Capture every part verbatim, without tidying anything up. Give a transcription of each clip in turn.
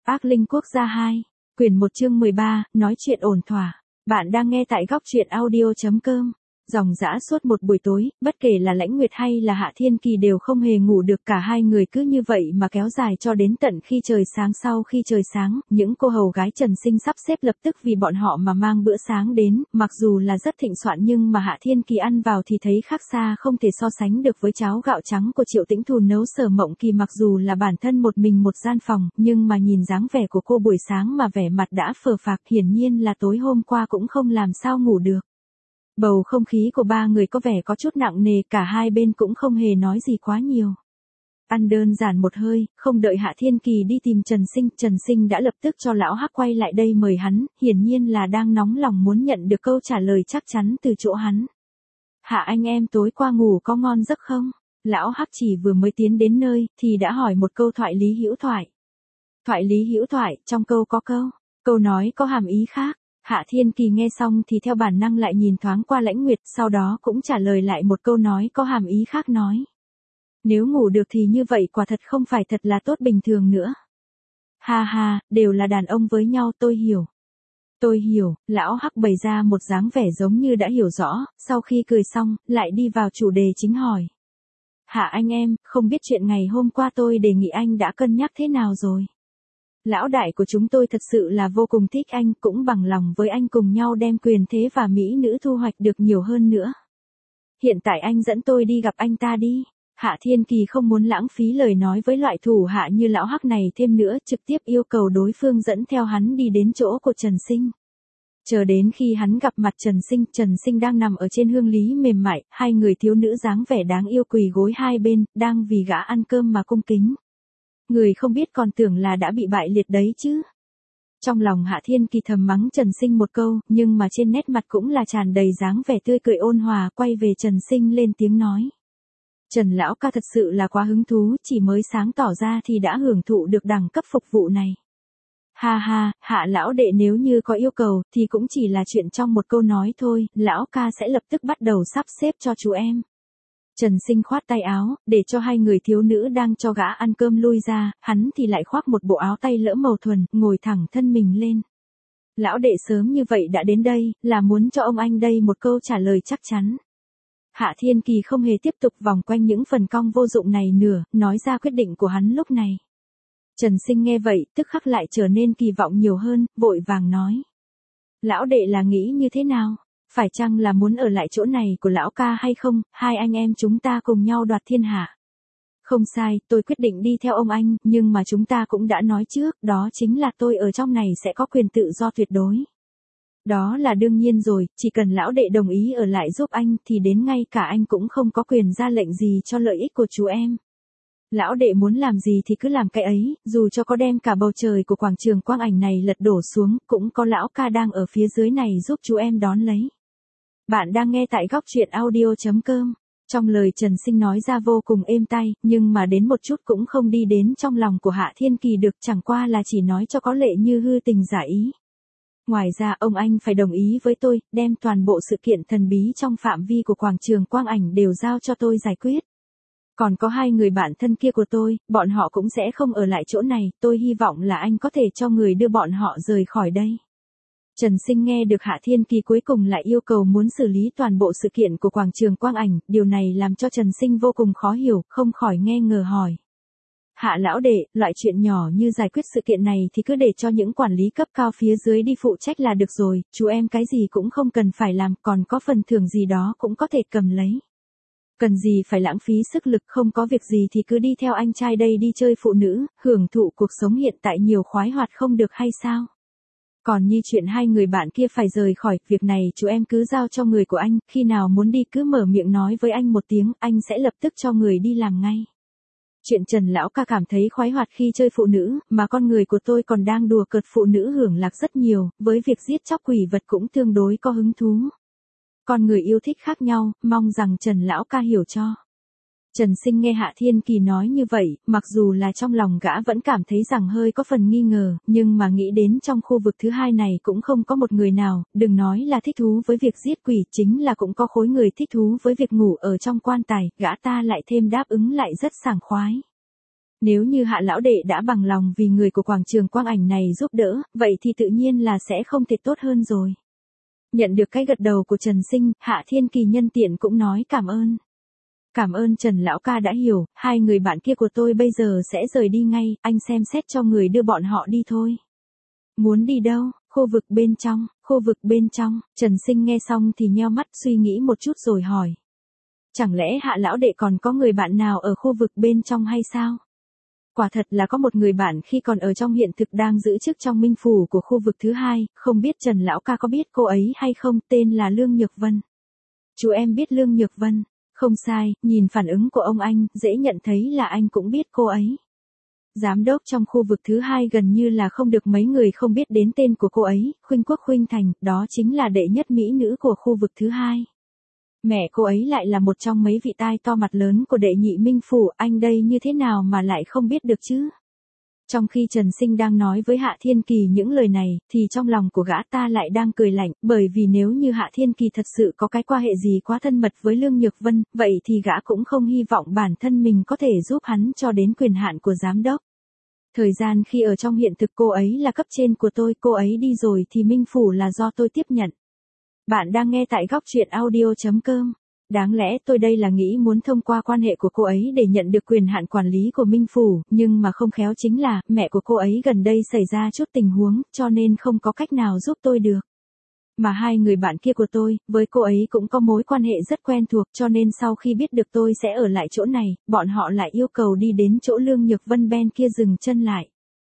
Ác Linh Quốc gia hai, quyển một chương mười ba, nói chuyện ổn thỏa. Bạn đang nghe tại góc truyện audio chấm com. Dòng dã suốt một buổi tối, bất kể là Lãnh Nguyệt hay là Hạ Thiên Kỳ đều không hề ngủ được, cả hai người cứ như vậy mà kéo dài cho đến tận khi trời sáng. Sau khi trời sáng, những cô hầu gái Trần Sinh sắp xếp lập tức vì bọn họ mà mang bữa sáng đến, mặc dù là rất thịnh soạn nhưng mà Hạ Thiên Kỳ ăn vào thì thấy khác xa không thể so sánh được với cháo gạo trắng của Triệu Tĩnh Thù nấu. Sở Mộng Kỳ mặc dù là bản thân một mình một gian phòng, nhưng mà nhìn dáng vẻ của cô buổi sáng mà vẻ mặt đã phờ phạc, hiển nhiên là tối hôm qua cũng không làm sao ngủ được. Bầu không khí của ba người có vẻ có chút nặng nề, cả hai bên cũng không hề nói gì quá nhiều. Ăn đơn giản một hơi, không đợi Hạ Thiên Kỳ đi tìm Trần Sinh, Trần Sinh đã lập tức cho lão Hắc quay lại đây mời hắn, hiển nhiên là đang nóng lòng muốn nhận được câu trả lời chắc chắn từ chỗ hắn. Hạ anh em tối qua ngủ có ngon giấc không? Lão Hắc chỉ vừa mới tiến đến nơi, thì đã hỏi một câu thoại lý hữu thoại. Thoại lý hữu thoại, trong câu có câu, câu nói có hàm ý khác. Hạ Thiên Kỳ nghe xong thì theo bản năng lại nhìn thoáng qua Lãnh Nguyệt, sau đó cũng trả lời lại một câu nói có hàm ý khác nói. Nếu ngủ được thì như vậy quả thật không phải thật là tốt bình thường nữa. Ha ha, đều là đàn ông với nhau, tôi hiểu. Tôi hiểu, lão Hắc bày ra một dáng vẻ giống như đã hiểu rõ, sau khi cười xong, lại đi vào chủ đề chính hỏi. Hạ anh em, không biết chuyện ngày hôm qua tôi đề nghị anh đã cân nhắc thế nào rồi? Lão đại của chúng tôi thật sự là vô cùng thích anh, cũng bằng lòng với anh cùng nhau đem quyền thế và mỹ nữ thu hoạch được nhiều hơn nữa. Hiện tại anh dẫn tôi đi gặp anh ta đi. Hạ Thiên Kỳ không muốn lãng phí lời nói với loại thủ hạ như lão Hắc này thêm nữa, trực tiếp yêu cầu đối phương dẫn theo hắn đi đến chỗ của Trần Sinh. Chờ đến khi hắn gặp mặt Trần Sinh, Trần Sinh đang nằm ở trên hương lý mềm mại, hai người thiếu nữ dáng vẻ đáng yêu quỳ gối hai bên, đang vì gã ăn cơm mà cung kính. Người không biết còn tưởng là đã bị bại liệt đấy chứ. Trong lòng Hạ Thiên Kỳ thầm mắng Trần Sinh một câu, nhưng mà trên nét mặt cũng là tràn đầy dáng vẻ tươi cười ôn hòa, quay về Trần Sinh lên tiếng nói. Trần lão ca thật sự là quá hứng thú, chỉ mới sáng tỏ ra thì đã hưởng thụ được đẳng cấp phục vụ này. Ha ha, Hạ lão đệ nếu như có yêu cầu thì cũng chỉ là chuyện trong một câu nói thôi, lão ca sẽ lập tức bắt đầu sắp xếp cho chú em. Trần Sinh khoát tay áo, để cho hai người thiếu nữ đang cho gã ăn cơm lui ra, hắn thì lại khoác một bộ áo tay lỡ màu thuần, ngồi thẳng thân mình lên. Lão đệ sớm như vậy đã đến đây, là muốn cho ông anh đây một câu trả lời chắc chắn. Hạ Thiên Kỳ không hề tiếp tục vòng quanh những phần cong vô dụng này nữa, nói ra quyết định của hắn lúc này. Trần Sinh nghe vậy, tức khắc lại trở nên kỳ vọng nhiều hơn, vội vàng nói. Lão đệ là nghĩ như thế nào? Phải chăng là muốn ở lại chỗ này của lão ca hay không, hai anh em chúng ta cùng nhau đoạt thiên hạ? Không sai, tôi quyết định đi theo ông anh, nhưng mà chúng ta cũng đã nói trước, đó chính là tôi ở trong này sẽ có quyền tự do tuyệt đối. Đó là đương nhiên rồi, chỉ cần lão đệ đồng ý ở lại giúp anh thì đến ngay cả anh cũng không có quyền ra lệnh gì cho lợi ích của chú em. Lão đệ muốn làm gì thì cứ làm cái ấy, dù cho có đem cả bầu trời của quảng trường quang ảnh này lật đổ xuống, cũng có lão ca đang ở phía dưới này giúp chú em đón lấy. Bạn đang nghe tại góc truyện audio chấm com. Trong lời Trần Sinh nói ra vô cùng êm tai, nhưng mà đến một chút cũng không đi đến trong lòng của Hạ Thiên Kỳ được, chẳng qua là chỉ nói cho có lệ như hư tình giả ý. Ngoài ra ông anh phải đồng ý với tôi, đem toàn bộ sự kiện thần bí trong phạm vi của quảng trường quang ảnh đều giao cho tôi giải quyết. Còn có hai người bạn thân kia của tôi, bọn họ cũng sẽ không ở lại chỗ này, tôi hy vọng là anh có thể cho người đưa bọn họ rời khỏi đây. Trần Sinh nghe được Hạ Thiên Kỳ cuối cùng lại yêu cầu muốn xử lý toàn bộ sự kiện của quảng trường quang ảnh, điều này làm cho Trần Sinh vô cùng khó hiểu, không khỏi nghi ngờ hỏi. Hạ lão đệ, loại chuyện nhỏ như giải quyết sự kiện này thì cứ để cho những quản lý cấp cao phía dưới đi phụ trách là được rồi, chú em cái gì cũng không cần phải làm, còn có phần thưởng gì đó cũng có thể cầm lấy. Cần gì phải lãng phí sức lực, không có việc gì thì cứ đi theo anh trai đây đi chơi phụ nữ, hưởng thụ cuộc sống hiện tại nhiều khoái hoạt không được hay sao? Còn như chuyện hai người bạn kia phải rời khỏi, việc này chú em cứ giao cho người của anh, khi nào muốn đi cứ mở miệng nói với anh một tiếng, anh sẽ lập tức cho người đi làm ngay. Chuyện Trần lão ca cảm thấy khoái hoạt khi chơi phụ nữ, mà con người của tôi còn đang đùa cợt phụ nữ hưởng lạc rất nhiều, với việc giết chóc quỷ vật cũng tương đối có hứng thú. Con người yêu thích khác nhau, mong rằng Trần lão ca hiểu cho. Trần Sinh nghe Hạ Thiên Kỳ nói như vậy, mặc dù là trong lòng gã vẫn cảm thấy rằng hơi có phần nghi ngờ, nhưng mà nghĩ đến trong khu vực thứ hai này cũng không có một người nào, đừng nói là thích thú với việc giết quỷ, chính là cũng có khối người thích thú với việc ngủ ở trong quan tài, gã ta lại thêm đáp ứng lại rất sảng khoái. Nếu như Hạ lão đệ đã bằng lòng vì người của quảng trường quang ảnh này giúp đỡ, vậy thì tự nhiên là sẽ không thể tốt hơn rồi. Nhận được cái gật đầu của Trần Sinh, Hạ Thiên Kỳ nhân tiện cũng nói cảm ơn. Cảm ơn Trần lão ca đã hiểu, hai người bạn kia của tôi bây giờ sẽ rời đi ngay, anh xem xét cho người đưa bọn họ đi thôi. Muốn đi đâu? Khu vực bên trong, khu vực bên trong, Trần Sinh nghe xong thì nheo mắt suy nghĩ một chút rồi hỏi. Chẳng lẽ Hạ lão đệ còn có người bạn nào ở khu vực bên trong hay sao? Quả thật là có một người bạn khi còn ở trong hiện thực đang giữ chức trong minh phủ của khu vực thứ hai, không biết Trần lão ca có biết cô ấy hay không, tên là Lương Nhược Vân. Chú em biết Lương Nhược Vân, không sai, nhìn phản ứng của ông anh, dễ nhận thấy là anh cũng biết cô ấy. Giám đốc trong khu vực thứ hai gần như là không được mấy người không biết đến tên của cô ấy, Khuynh Quốc Khuynh Thành, đó chính là đệ nhất mỹ nữ của khu vực thứ hai. Mẹ cô ấy lại là một trong mấy vị tai to mặt lớn của đệ nhị minh phủ, anh đây như thế nào mà lại không biết được chứ? Trong khi Trần Sinh đang nói với Hạ Thiên Kỳ những lời này, thì trong lòng của gã ta lại đang cười lạnh, bởi vì nếu như Hạ Thiên Kỳ thật sự có cái quan hệ gì quá thân mật với Lương Nhược Vân, vậy thì gã cũng không hy vọng bản thân mình có thể giúp hắn cho đến quyền hạn của giám đốc. Thời gian khi ở trong hiện thực cô ấy là cấp trên của tôi, cô ấy đi rồi thì minh phủ là do tôi tiếp nhận. Bạn đang nghe tại góc truyện audio chấm com. Đáng lẽ tôi đây là nghĩ muốn thông qua quan hệ của cô ấy để nhận được quyền hạn quản lý của minh phủ, nhưng mà không khéo chính là, mẹ của cô ấy gần đây xảy ra chút tình huống, cho nên không có cách nào giúp tôi được. Mà hai người bạn kia của tôi, với cô ấy cũng có mối quan hệ rất quen thuộc, cho nên sau khi biết được tôi sẽ ở lại chỗ này, bọn họ lại yêu cầu đi đến chỗ Lương Nhược Vân bên kia dừng chân lại.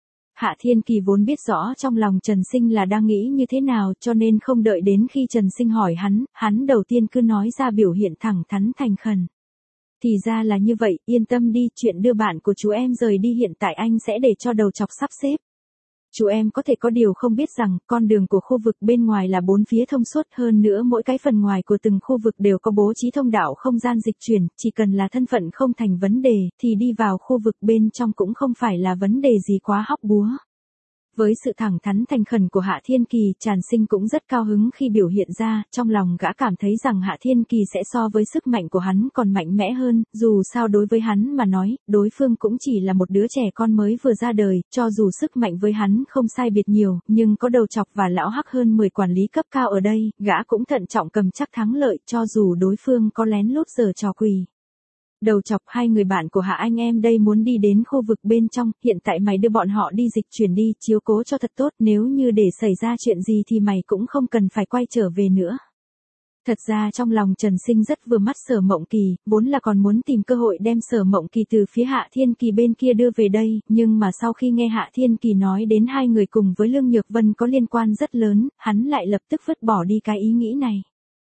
Hạ Thiên Kỳ vốn biết rõ trong lòng Trần Sinh là đang nghĩ như thế nào, cho nên không đợi đến khi Trần Sinh hỏi hắn, hắn đầu tiên cứ nói ra biểu hiện thẳng thắn thành khẩn. Thì ra là như vậy, yên tâm đi, chuyện đưa bạn của chú em rời đi hiện tại anh sẽ để cho đầu chọc sắp xếp. Chú em có thể có điều không biết rằng, con đường của khu vực bên ngoài là bốn phía thông suốt, hơn nữa mỗi cái phần ngoài của từng khu vực đều có bố trí thông đạo không gian dịch chuyển, chỉ cần là thân phận không thành vấn đề, thì đi vào khu vực bên trong cũng không phải là vấn đề gì quá hóc búa. Với sự thẳng thắn thành khẩn của Hạ Thiên Kỳ, Trần Sinh cũng rất cao hứng khi biểu hiện ra, trong lòng gã cảm thấy rằng Hạ Thiên Kỳ sẽ so với sức mạnh của hắn còn mạnh mẽ hơn, dù sao đối với hắn mà nói, đối phương cũng chỉ là một đứa trẻ con mới vừa ra đời, cho dù sức mạnh với hắn không sai biệt nhiều, nhưng có đầu chọc và lão hắc hơn mười quản lý cấp cao ở đây, gã cũng thận trọng cầm chắc thắng lợi, cho dù đối phương có lén lút giở trò quỷ. Đầu chọc, hai người bạn của Hạ anh em đây muốn đi đến khu vực bên trong, hiện tại mày đưa bọn họ đi dịch chuyển đi, chiếu cố cho thật tốt, nếu như để xảy ra chuyện gì thì mày cũng không cần phải quay trở về nữa. Thật ra trong lòng Trần Sinh rất vừa mắt Sở Mộng Kỳ, vốn là còn muốn tìm cơ hội đem Sở Mộng Kỳ từ phía Hạ Thiên Kỳ bên kia đưa về đây, nhưng mà sau khi nghe Hạ Thiên Kỳ nói đến hai người cùng với Lương Nhược Vân có liên quan rất lớn, hắn lại lập tức vứt bỏ đi cái ý nghĩ này.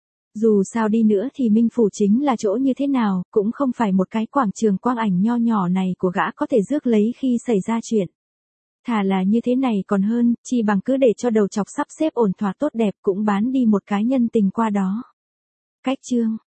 Dù sao đi nữa thì minh phủ chính là chỗ như thế nào, cũng không phải một cái quảng trường quang ảnh nho nhỏ này của gã có thể rước lấy khi xảy ra chuyện. Thà là như thế này còn hơn, chỉ bằng cứ để cho đầu chọc sắp xếp ổn thỏa tốt đẹp cũng bán đi một cái nhân tình qua đó. Cách chương